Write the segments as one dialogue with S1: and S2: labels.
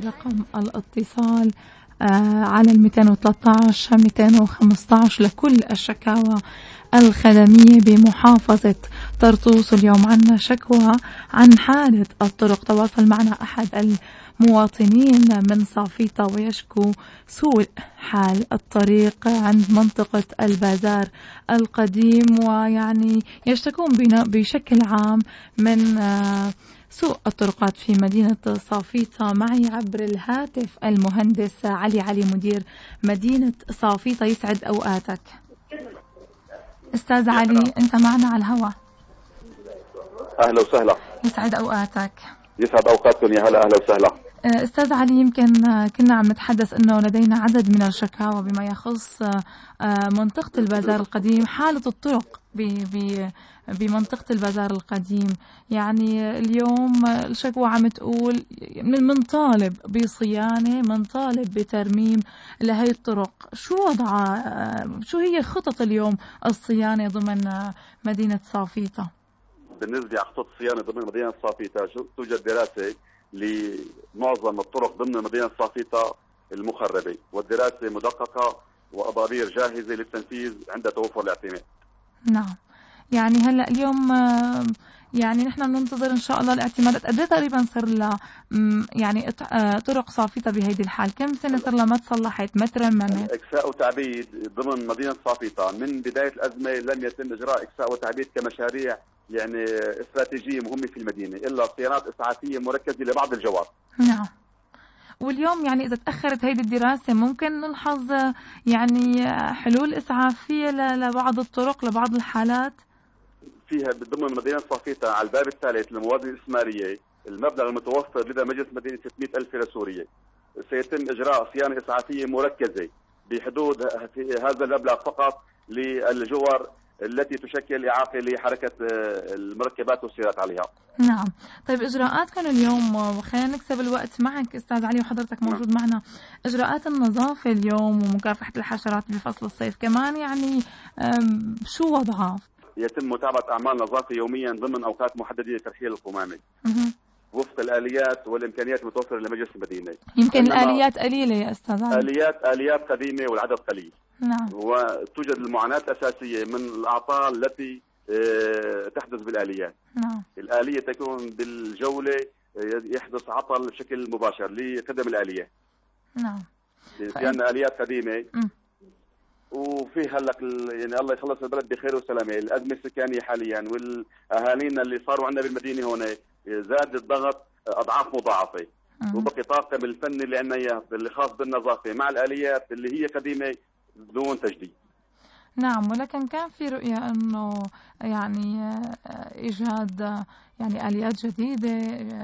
S1: رقم الاتصال على 213 215 لكل الشكاوى الخدمية بمحافظة طرطوس. اليوم عنا شكوى عن حالة الطرق. تواصل معنا أحد المواطنين من صافيطة ويشكو سوء حال الطريق عند منطقة البازار القديم، ويعني يشتكون بشكل عام من سوء الطرقات في مدينة صافيطة. معي عبر الهاتف المهندس علي مدير مدينة صافيطة. يسعد أوقاتك أستاذ علي، أنت معنا على الهواء.
S2: أهلا وسهلا.
S1: يسعد أوقاتك.
S2: يسعد أوقاتكم يا هلا. أهلا وسهلا
S1: أستاذ علي، يمكن كنا عم نتحدث أنه لدينا عدد من الشكاوى بما يخص منطقة البازار القديم، حالة الطرق بمنطقة البازار القديم. يعني اليوم الشكوى عم تقول منطالب بصيانة، منطالب بترميم لهي الطرق. شو وضعها؟ شو هي خطط اليوم الصيانة ضمن مدينة صافيطة؟
S2: بالنسبة لخطط الصيانة ضمن مدينة صافيطة توجد دراسة لمعظم الطرق ضمن مدينة صافيطة المخربة، والدراسة مدققة وأبابير جاهزة للتنفيذ عند توفر الاعتماد.
S1: نعم، يعني هلا اليوم يعني نحن بننتظر ان شاء الله الاعتمادات. قد ايه تقريبا صار لها يعني طرق صافيطة بهيدي الحال؟ كم سنه صار لها ما تصلحت ما ترممت؟
S2: اكساء وتعبيد ضمن مدينه صافيطة من بدايه الازمه لم يتم اجراء اكساء وتعبيد كمشاريع يعني استراتيجيه مهمه في المدينه، الا صيانات اسعافيه مركزه لبعض الجوار.
S1: نعم. واليوم يعني اذا تاخرت هيدي الدراسه ممكن نلحظ يعني حلول اسعافيه لبعض الطرق لبعض الحالات
S2: فيها ضمن مدينة صافيطة. على الباب الثالث للموازنة الاستثمارية المبلغ المتوفر لدى مجلس مدينة 600,000 ليرة سورية، سيتم إجراء صيانة إسعافية مركزة بحدود هذا المبلغ فقط للجور التي تشكل إعاقة لحركة المركبات والسيارات عليها.
S1: نعم. طيب إجراءاتكم اليوم، وخلينا نكسب الوقت معك أستاذ علي وحضرتك موجود معنا، إجراءات النظافة اليوم ومكافحة الحشرات بفصل الصيف كمان يعني شو وضعها؟
S2: يتم متابعة أعمال نظافة يوميا ضمن أوقات محددة لترحيل القمامة وفق الآليات والإمكانيات المتوفرة لمجلس المدينة.
S1: يمكن الآليات قليلة يا أستاذ علي.
S2: آليات قديمة والعدد قليل.
S1: نعم.
S2: وتوجد المعاناة الأساسية من الأعطال التي تحدث بالآليات.
S1: نعم.
S2: الآلية تكون بالجولة يحدث عطل بشكل مباشر لخدم الآلية.
S1: نعم.
S2: لأن آليات قديمة وفي هلق يعني الله يخلص البلد بخير وسلامه. الأزمة السكانية حاليا والأهالينا اللي صاروا عندنا بالمدينة هون زاد الضغط أضعاف مضاعفة، وبقي طاقم الفن اللي عندنا اياه اللي خاص بالنظافة مع الآليات اللي هي قديمة بدون تجديد.
S1: نعم، ولكن كان في رؤية أنه يعني إيجاد يعني آليات جديدة،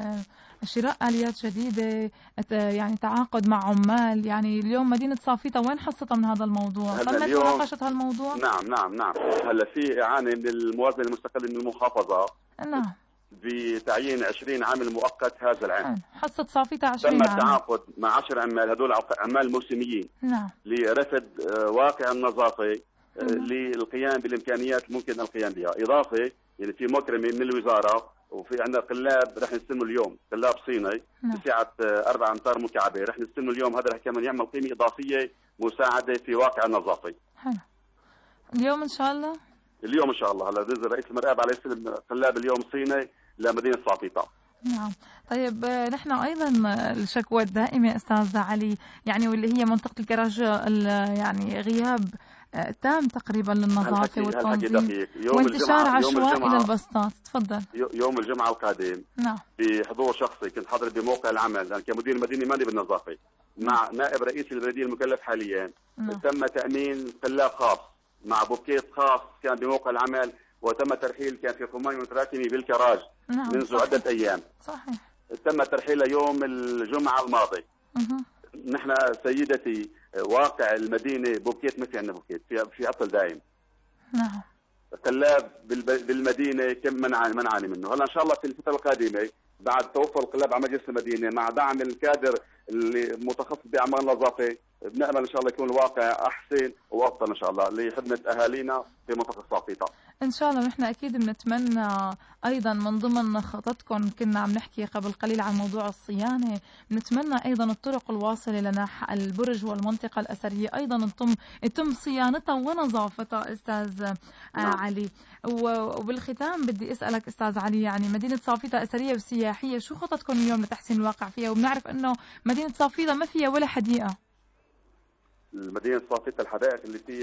S1: شراء آليات جديدة، يعني تعاقد مع عمال. يعني اليوم مدينة صافيطة وين حصتها من هذا الموضوع؟ تمت مناقشة هالموضوع؟
S2: نعم. هلا في إعانة من الموازنة المستقلة من المحافظة.
S1: نعم.
S2: بتعيين 20 عامل مؤقت هذا العام.
S1: حصة صافيطة 20
S2: عامل. تم
S1: عامل.
S2: التعاقد مع 10 عمال، هذول عمال موسميين.
S1: نعم.
S2: لرفد واقع النظافة للقيام بالإمكانيات ممكن القيام بها. إضافة يعني في مكرمة من الوزارة، وفي عندنا قلاب رح نستلمه اليوم، قلاب صيني بسعة 4 أمتار مكعبة رح نستلمه اليوم. هذا رح كمان يعمل قيمة إضافية مساعدة في واقع النظافة.
S1: حلو. اليوم إن شاء الله؟ اليوم
S2: إن شاء الله. هلا نزل رئيس المرآب على يستلم قلاب اليوم صيني لمدينة صافيطة.
S1: نعم. طيب نحن أيضا الشكوى الدائمة أستاذ علي يعني واللي هي منطقة الكراج يعني غياب تام تقريبا للنظافة والتنظيم وانتشار عشوائي للبسطات. تفضل.
S2: يوم الجمعة القادم
S1: نعم
S2: بحضور شخصي كنت حاضر بموقع العمل يعني كمدير مديني ماني بالنظافة مع نائب رئيس البلدية المكلف حاليا. تم تأمين قلاب خاص مع بوكيت خاص كان بموقع العمل، وتم ترحيل كان في قمامة متراكمة بالكراج منذ عدة أيام.
S1: صحيح.
S2: تم ترحيلها يوم الجمعة الماضي. نحن سيدتي واقع المدينة بوكيت مثل عندنا بوكيت في عطل دائم.
S1: نعم.
S2: قلاب بالمدينة كم منعاني منه. هلا إن شاء الله في الفترة القادمة بعد توفر القلاب على مجلس المدينة مع دعم الكادر اللي متخصص بأعمال النظافة بنأمل إن شاء الله يكون الواقع أحسن وأفضل إن شاء الله لخدمة أهالينا في منطقة صافيطة.
S1: إن شاء الله. نحن أكيد بنتمنى أيضا من ضمن خططكم، كنا عم نحكي قبل قليل عن موضوع الصيانة، بنتمنى أيضا الطرق الواصلة لنا البرج والمنطقة الأثرية أيضا يتم صيانتها ونظافتها أستاذ علي. وبالختام بدي أسألك أستاذ علي، يعني مدينة صافيطة أثرية وسياحية، شو خططكم اليوم لتحسين الواقع فيها؟ وبنعرف أنه مدينة صافيطة ما فيها ولا حديقة.
S2: المدينة صافيطة الحدائق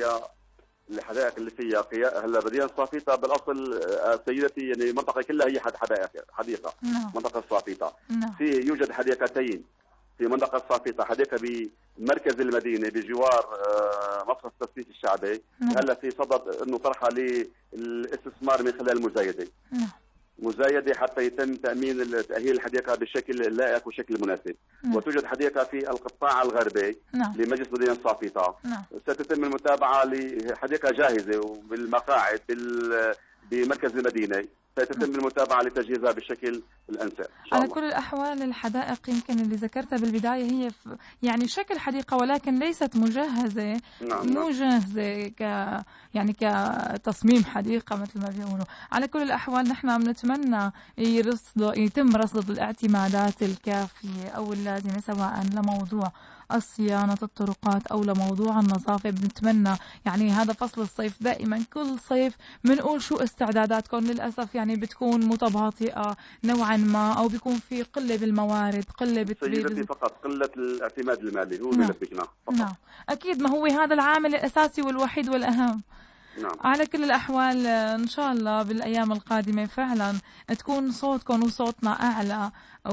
S2: اللي فيها هلا مدينة صافيطة بالاصل سيدتي يعني المنطقة كلها هي حديقة. منطقة صافيطة يوجد حديقتين في منطقة صافيطة، حديقة بمركز المدينة بجوار مصرف التسليح الشعبي. هلا في صدد انه طرحها للاستثمار من خلال مزايدة حتى يتم تأهيل الحديقة بشكل لائق وشكل مناسب. وتوجد حديقة في القطاع الغربي لمجلس مدينة صافيطة. ستتم المتابعة لحديقة جاهزة وبالمقاعد بمركز المدينة، ستتم المتابعة لتجهيزها بالشكل الأنسب.
S1: على كل الأحوال الحدائق يمكن اللي ذكرتها بالبداية هي يعني شكل حديقة ولكن ليست مجهزة. مو جاهزة يعني كتصميم حديقة مثل ما بيقولوا. على كل الأحوال نحن بنتمنى يتم رصد الاعتمادات الكافية أو اللازمة سواء لموضوع الصيانة الطرقات أو لموضوع النظافة. بنتمنى يعني هذا فصل الصيف، دائما كل صيف بنقول شو استعداداتكم. للأسف يعني بتكون متباطئة نوعا ما، أو بيكون في قلة بالموارد، قلة
S2: سيدتي فقط قلة الاعتماد المالي هو بيلبكنا
S1: فقط. أكيد، ما هو هذا العامل الأساسي والوحيد والأهم. على كل الأحوال إن شاء الله بالأيام القادمة فعلا تكون صوتكم وصوتنا أعلى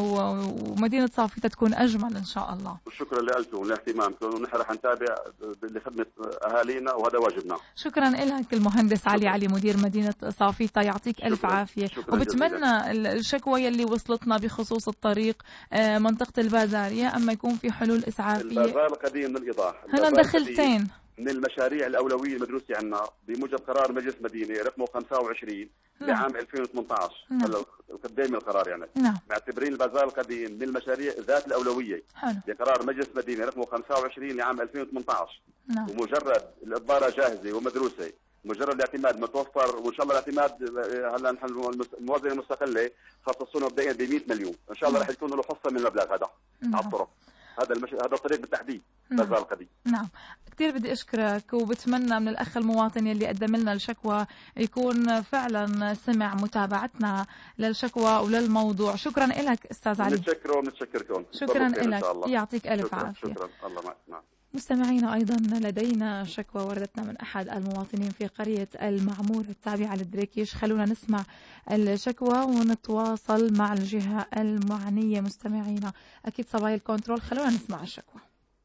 S1: ومدينة صافيطة تكون أجمل إن شاء الله.
S2: شكرا لكم ولاهتمامكم، ونحن رح نتابع لخدمة أهالينا وهذا واجبنا.
S1: شكرا لك المهندس علي مدير مدينة صافيطة، يعطيك ألف عافية. وبتمنى الشكوى يلي وصلتنا بخصوص الطريق منطقة البازار يا أما يكون في حلول إسعافية.
S2: البازار القديم للإيضاح
S1: هنا دخلتين
S2: من المشاريع الأولوية المدروسة عنا بموجب قرار مجلس مدينة رقمه 25 لعام 2018. هلا قدام القرار يعني معتبرين البازار القديم من المشاريع ذات الأولوية بقرار مجلس مدينة رقمه 25 لعام 2018. ومجرد الإضبارة جاهزة ومدروسة، مجرد الاعتماد متوفر، وإن شاء الله الاعتماد هلا نحن الموازنة المستقلة خصصونا مبدئيا ب 100 مليون، إن شاء الله رح يكون له حصة من المبلغ هذا على الطرق. هذا الطريق بالتحديد بازار القديم.
S1: كثير بدي أشكرك، وبتمنى من الأخ المواطن يلي قدم لنا الشكوى يكون فعلا سمع متابعتنا للشكوى وللموضوع. شكرا لك أستاذ علي.
S2: نتشكركم.
S1: شكرا لك، يعطيك ألف عافية.
S2: شكرا. الله معك.
S1: مستمعينا أيضا لدينا شكوى وردتنا من أحد المواطنين في قرية المعمورة التابعة للدريكيش. خلونا نسمع الشكوى ونتواصل مع الجهة المعنية. مستمعينا أكيد صبايا الكنترول، خلونا نسمع الشكوى.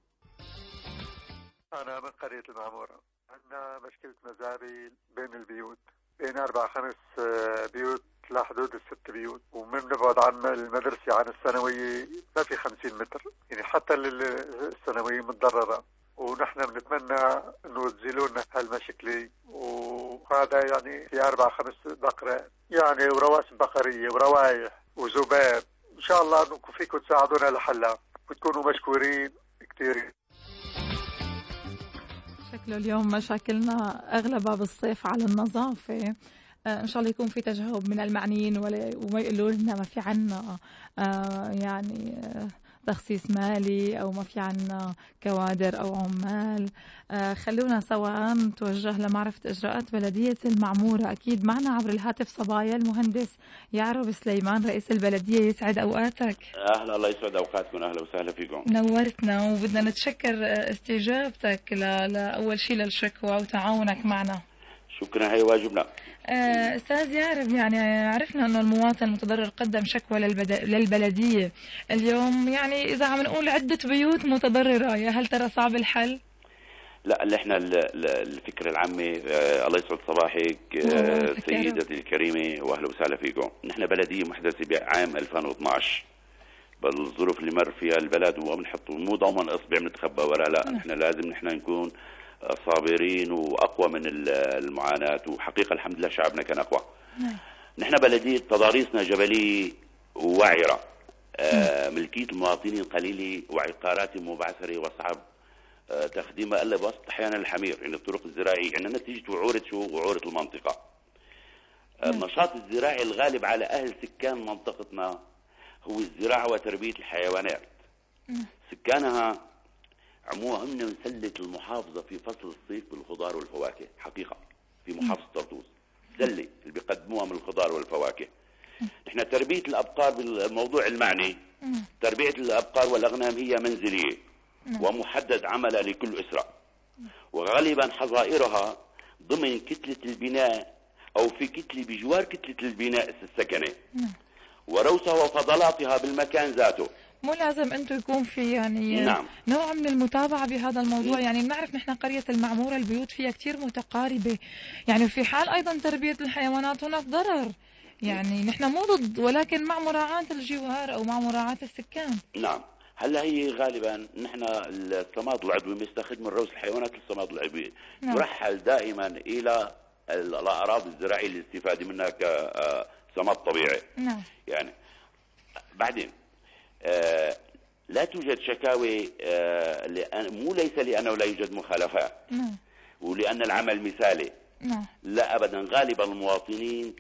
S3: أنا من قرية المعمورة، عندنا مشكلة مزاري بين البيوت، بين 4-5 بيوت لحدود 6 بيوت، ومن نبعد عن المدرسة عن الثانوية ما في 50 متر، يعني حتى الثانوية متضررة، ونحن بنتمنى انه تزيلوا لنا هالمشكلة. وهذا يعني في 4-5 بقرة يعني ورواسب بقرية وروايح وذباب، ان شاء الله انكم فيكم تساعدونا لحلها وتكونوا مشكورين كثير.
S1: شكله اليوم مشاكلنا أغلبها بالصيف على النظافة. إن شاء الله يكون في تجاوب من المعنيين وما يقولوا لنا ما في عنا يعني تخصيص مالي أو ما في عنا كوادر أو عمال. خلونا سوا نتوجه لمعرفة إجراءات بلدية المعمورة. أكيد معنا عبر الهاتف صبايا المهندس يعرب سليمان رئيس البلدية. يسعد أوقاتك.
S4: أهلا، الله يسعد أوقاتكم، أهلا وسهلا فيكم.
S1: نورتنا، وبدنا نتشكر استجابتك لأول شيء للشكوى وتعاونك معنا.
S4: شكرا، هي واجبنا.
S1: أستاذ يعرب، يعني عرفنا أنه المواطن المتضرر قدم شكوى للبلدية اليوم، يعني إذا عم نقول عدة بيوت متضررة، يا هل ترى صعب الحل؟
S4: لا، اللي احنا الفكرة العامة الله يسعد صباحك سيدتي الكريمة واهلا وسهلا فيكم. نحن بلدية محدثة بعام 2012 بالظروف اللي مر فيها البلد، وبنحط مو ضمن اصبع بنتخبى ولا لا. نحن لازم نكون صابرين واقوى من المعاناة، وحقيقة الحمد لله شعبنا كان اقوى. نحن بلدية تضاريسنا جبلية ووعرة، ملكية المواطنين قليلة وعقاراتهم مبعثرة وصعب تخديمها الا بواسطة احيانا الحمير، يعني الطرق الزراعية، يعني نتيجة وعورة وعورة المنطقة. النشاط الزراعي الغالب على أهل سكان منطقتنا هو الزراعة وتربية الحيوانات. سكانها عموما هم سلة المحافظة في فصل الصيف بالخضار والفواكه. حقيقة في محافظة طرطوس سلة اللي بيقدموها من الخضار والفواكه. نحن تربية الأبقار بالموضوع المعني، تربية الأبقار والأغنام هي منزلية ومحدد عملها لكل أسرة، وغالبا حظائرها ضمن كتلة البناء أو في كتلة بجوار كتلة البناء السكني، وروسها وفضلاتها بالمكان ذاته.
S1: مو لازم انتم يكون في يعني نوع من المتابعة بهذا الموضوع. يعني بنعرف نحن قرية المعمورة البيوت فيها كتير متقاربة، يعني في حال أيضا تربية الحيوانات هناك ضرر. يعني نحن مو ضد، ولكن مع مراعاة الجوار أو مع مراعاة السكان.
S4: نعم. هلا هي غالبا نحن الصماد العضوي بنستخدم من روس الحيوانات الصماد العضوي يرحل دائما إلى الأراضي الزراعية للاستفادة منها كصماد طبيعي. يعني بعدين لا توجد شكاوي، مو ليس لأنه لا يوجد مخالفات ولأن العمل مثالي. لا أبدا. غالبا المواطنين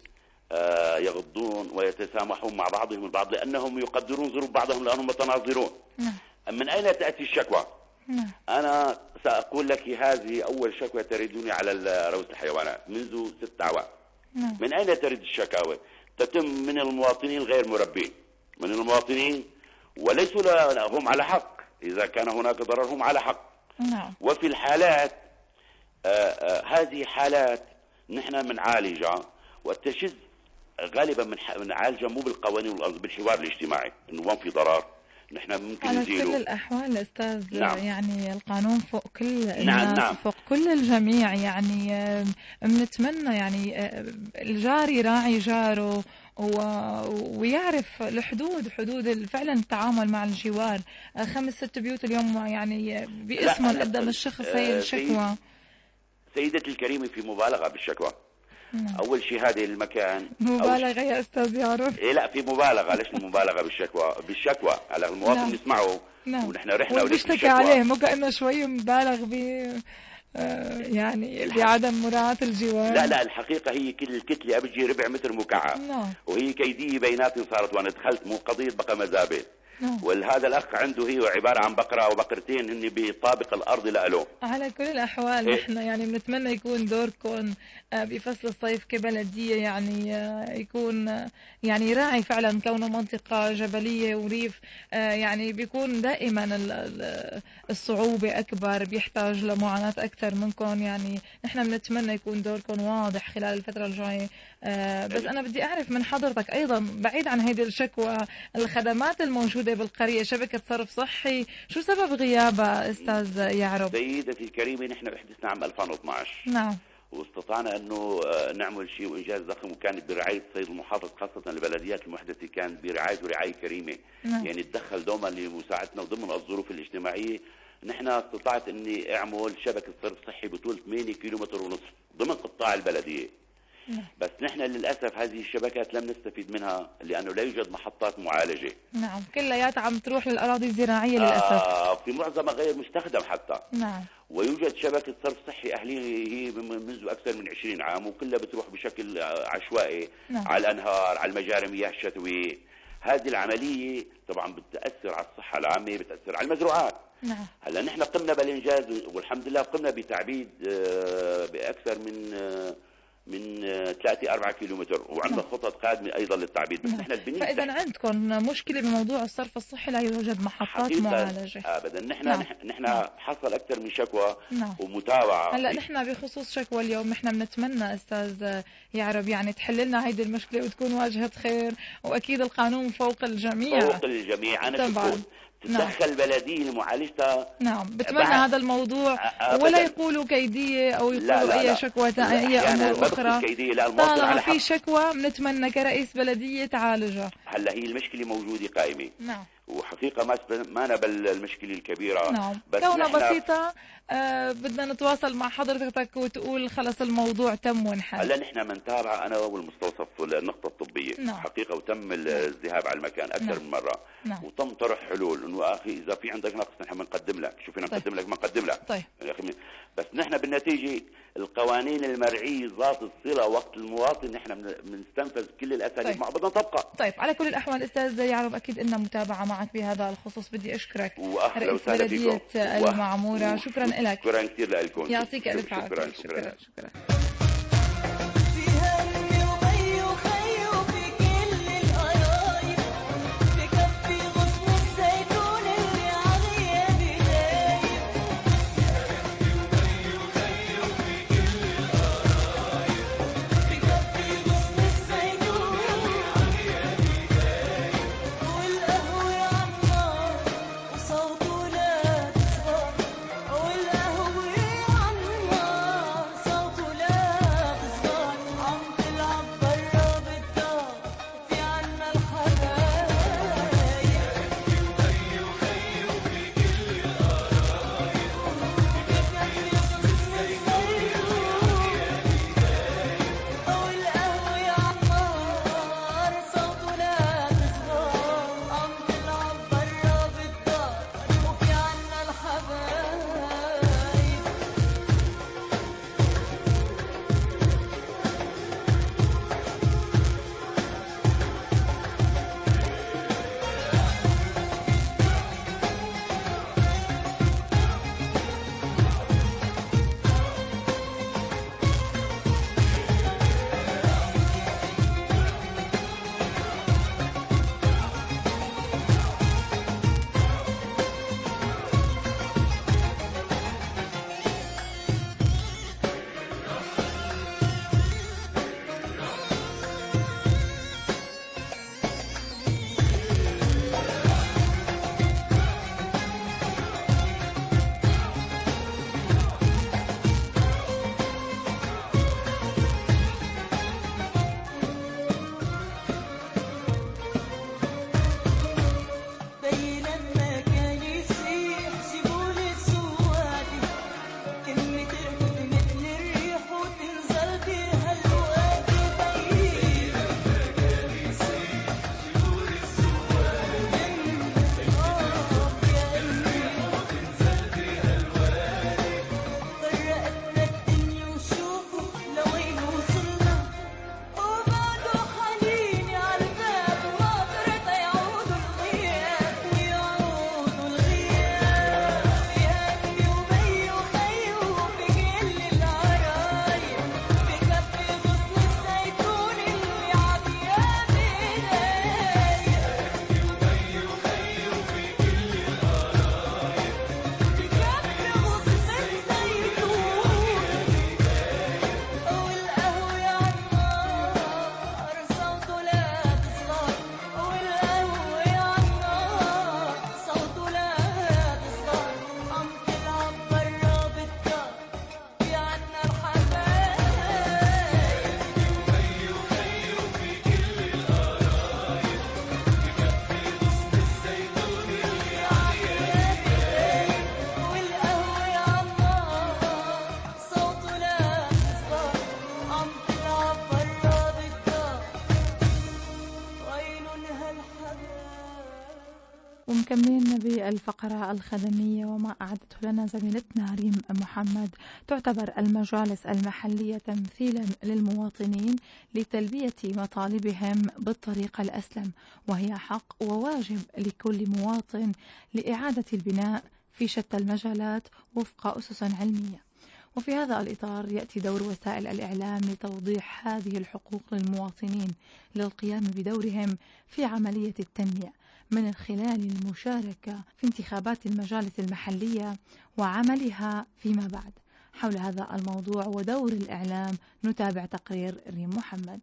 S4: يغضون ويتسامحون مع بعضهم البعض لأنهم يقدرون ظروف بعضهم لأنهم متناظرون. من أين تأتي الشكوى؟ أنا سأقول لك هذه أول شكوى تردني على روس الحيوانات منذ 6 أعوام. من أين ترد الشكاوى؟ تتم من المواطنين غير مربين، من المواطنين وليسوا هم على حق. إذا كان هناك ضرر هم على حق. وفي الحالات هذه حالات نحن بنعالجها والتشذ غالبا بنعالجها مو بالقوانين والأرض، بالحوار الاجتماعي، انه ما في ضرر نحن ممكن نزيله.
S1: على كل الأحوال أستاذ يعني القانون فوق كل الناس، فوق كل الجميع. يعني بنتمنى يعني الجار يراعي جاره ويعرف حدود فعلا التعامل مع الجوار. 5-6 بيوت اليوم يعني باسمهم قدم الشخص هي الشكوى.
S4: سيدتي الكريمة في مبالغة بالشكوى. أول شيء هذه المكان
S1: مبالغة يا أستاذ يعرف.
S4: لا في مبالغة. ليش المبالغة بالشكوى على المواطن نسمعه ونحن رحنا
S1: ونشتكي عليه، مو كأنه شوي مبالغ يعني بعدم مراعاة الجوار.
S4: لا الحقيقة هي كل الكتلة أبجي ربع متر مكعب وهي كيدية بيناتي صارت وأنا دخلت، مو قضية بقى مزابل. وهذا الأخ عنده هي عبارة عن بقرة أو بقرتين هن بطابق الأرض لألو.
S1: على كل الأحوال نحن يعني بنتمنى يكون دوركم بفصل الصيف كبلدية يعني يكون يعني راعي فعلا، كونه منطقة جبلية وريف يعني بيكون دائما الصعوبة أكبر، بيحتاج لمعاناة أكثر منكم. يعني نحن بنتمنى يكون دوركم واضح خلال الفترة الجاية. بس أنا بدي أعرف من حضرتك أيضا، بعيد عن هذه الشكوى، الخدمات الموجودة بالقرية، شبكة صرف صحي، شو سبب غيابها أستاذ يعرب؟
S4: سيدتي الكريمة نحن احدثنا عام 2012 واستطعنا أنه نعمل شيء وإنجاز ضخم، وكانت برعاية السيد المحافظ خاصة البلديات المحدثة، كان برعاية ورعاية كريمة. يعني تدخل دوما لمساعدتنا وضمن الظروف الاجتماعية. نحن استطعت أني أعمل شبكة صرف صحي بطول 8 كيلومتر ونصف ضمن قطاع البلدية. بس نحن للأسف هذه الشبكات لم نستفيد منها لأنه لا يوجد محطات معالجة.
S1: كلياتها عم تروح للأراضي الزراعية للأسف.
S4: في معظمها غير مستخدم حتى. ويوجد شبكة صرف صحي أهلية هي منذ أكثر من 20 عام وكلها بتروح بشكل عشوائي على الأنهار، على المجاري مياه الشتوية. هذه العملية طبعا بتأثر على الصحة العامة، بتأثر على المزروعات. هلا نحن قمنا بالإنجاز والحمد لله، قمنا بتعبيد بأكثر من 3-4 كيلومتر، وعندنا خطط قادمة أيضا للتعبيد. بس نحن
S1: فإذا عندكم مشكلة بموضوع الصرف الصحي لا يوجد محطات معالجة
S4: أبدا. نحن حصل أكثر من شكوى ومتابعة.
S1: هلا نحن بخصوص شكوى اليوم نحن بنتمنى أستاذ يعرب يعني تحل لنا هيدي المشكلة وتكون واجهة خير، وأكيد القانون فوق الجميع.
S4: فوق الجميع. أنا طبعا تتدخل بلدية لمعالجتها.
S1: بتمنى هذا الموضوع ولا يقولوا كيدية أو يقولوا أي شكوى أي أمور أخرى. طالما في شكوى بنتمنى كرئيس بلدية تعالجها.
S4: هلا هي المشكلة موجودة قائمة. وحقيقة ما نبل المشكلة الكبيرة.
S1: بس كونها بسيطة بدنا نتواصل مع حضرتك وتقول خلص الموضوع تم وانحل.
S4: هلا نحن منتابع أنا والمستوصف النقطة الطبية. حقيقة وتم الذهاب على المكان أكثر من مرة. وتم طرح حلول انه اخي اذا في عندك نقص نحن بنقدم لك، شو فينا نقدم لك؟ بنقدم لك.
S1: طيب.
S4: بس نحن بالنتيجه القوانين المرعيه ذات الصله وقت المواطن نحن بنستنفذ كل الاساليب.
S1: طيب.
S4: ما بدنا تبقى.
S1: طيب على كل الاحوال استاذ يعرب اكيد لنا متابعه معك بهذا الخصوص. بدي اشكرك رئيس بلديه المعموره. شكرا لك.
S4: شكرا كثير لكم.
S1: يعطيك الف عافيه. شكرا. ومكملين بالفقرة الخدمية وما أعدته لنا زميلتنا ريم محمد. تعتبر المجالس المحلية تمثيلا للمواطنين لتلبية مطالبهم بالطريقة الأسلم، وهي حق وواجب لكل مواطن لإعادة البناء في شتى المجالات وفق أسس علمية. وفي هذا الإطار يأتي دور وسائل الإعلام لتوضيح هذه الحقوق للمواطنين للقيام بدورهم في عملية التنمية من خلال المشاركة في انتخابات المجالس المحلية وعملها فيما بعد. حول هذا الموضوع ودور الإعلام نتابع تقرير ريم محمد.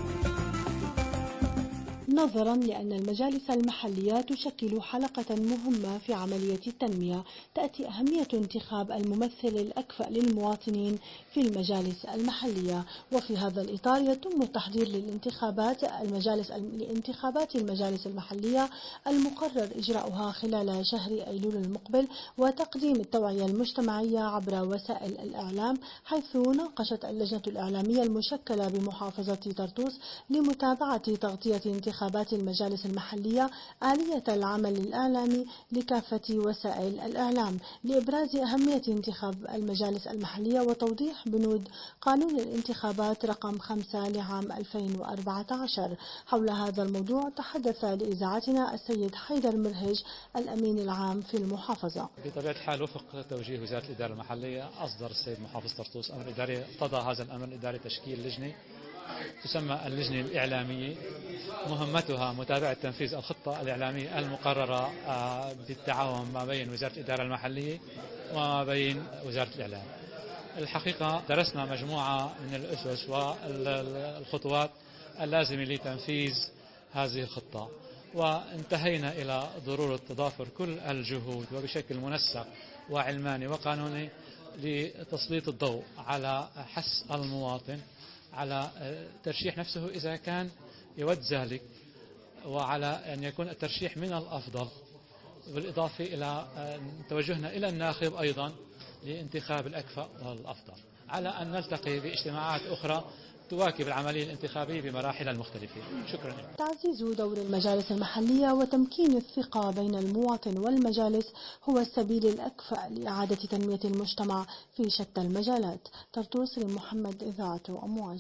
S5: نظرا لأن المجالس المحلية تشكل حلقة مهمة في عملية التنمية، تأتي أهمية انتخاب الممثل الأكفأ للمواطنين في المجالس المحلية. وفي هذا الإطار يتم التحضير لانتخابات المجالس المحلية المقرر إجراؤها خلال شهر أيلول المقبل، وتقديم التوعية المجتمعية عبر وسائل الإعلام، حيث ناقشت اللجنة الإعلامية المشكلة بمحافظة طرطوس لمتابعة تغطية انتخابات انتخابات المجالس المحلية آلية العمل الإعلامي لكافة وسائل الإعلام لإبراز أهمية انتخاب المجالس المحلية وتوضيح بنود قانون الانتخابات رقم 5 لعام 2014. حول هذا الموضوع تحدث لإذاعتنا السيد حيدر مرهج الأمين العام في المحافظة.
S6: بطبيعة الحال وفق توجيه وزارة الإدارة المحلية أصدر السيد محافظ طرطوس أمر إداري، اقتضى هذا الأمر الإداري تشكيل لجنة تسمى اللجنة الإعلامية، مهمتها متابعة تنفيذ الخطة الإعلامية المقررة بالتعاون ما بين وزارة الإدارة المحلية وما بين وزارة الإعلام. الحقيقة درسنا مجموعة من الأسس والخطوات اللازمة لتنفيذ هذه الخطة، وانتهينا إلى ضرورة تضافر كل الجهود وبشكل منسق وعلماني وقانوني لتسليط الضوء على حث المواطن على ترشيح نفسه إذا كان يود ذلك، وعلى أن يكون الترشيح من الأفضل، بالإضافة إلى توجهنا إلى الناخب أيضا لانتخاب الأكفأ والأفضل، على أن نلتقي باجتماعات أخرى تواكب العملية الانتخابية بمراحلها المختلفة. شكرا.
S5: تعزيز دور المجالس المحلية وتمكين الثقة بين المواطن والمجالس هو السبيل الأكفأ لإعادة تنمية المجتمع في شتى المجالات. طرطوس محمد، إذاعة أمواج.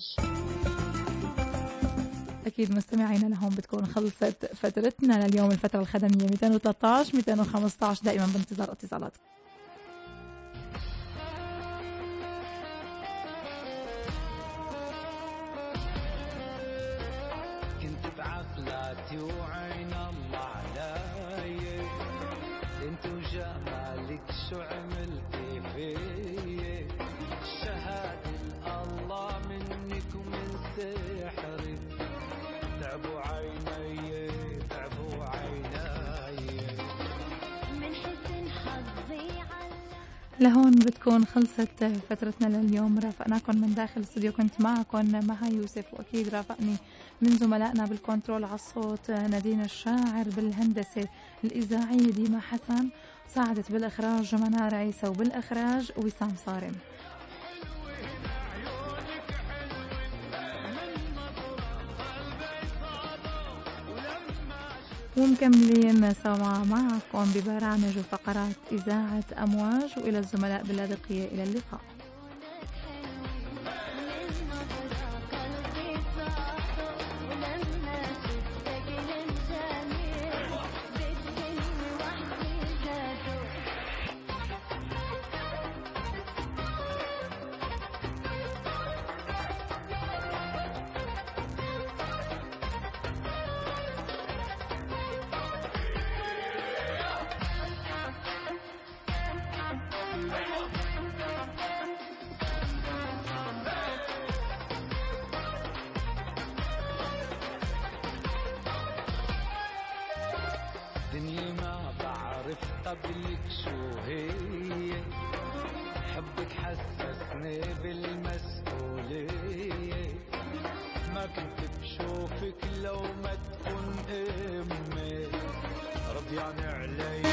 S1: أكيد مستمعينا لهم بتكون خلصت فترتنا لليوم، الفترة الخدمية 213-215، دائما بانتظار اتصالاتكم.
S7: بعقلاتي وعين الله علي، انت وجمالك شو عملتي فيي، شهادة الله منك ومن سحرك، تعبوا عيني تعبوا عيني من حسن حظي.
S1: لهون بتكون خلصت فترتنا لليوم. رافقناكم من داخل الاستوديو، كنت معكم مها يوسف، وأكيد رافقني من زملائنا بالكنترول على الصوت نادين الشاعر، بالهندسة الإذاعية ديما حسن، ساعدت بالإخراج منار عيسى، وبالإخراج وسام صارم. ومكملين سوا معكم ببرامج وفقرات إذاعة أمواج، وإلى الزملاء باللاذقية إلى اللقاء.
S7: دنيا ما بعرف قبلك شو هي، حبك حسسني بالمسؤولية، ما كنت بشوفك لو ما تكون أمي، رضيان علي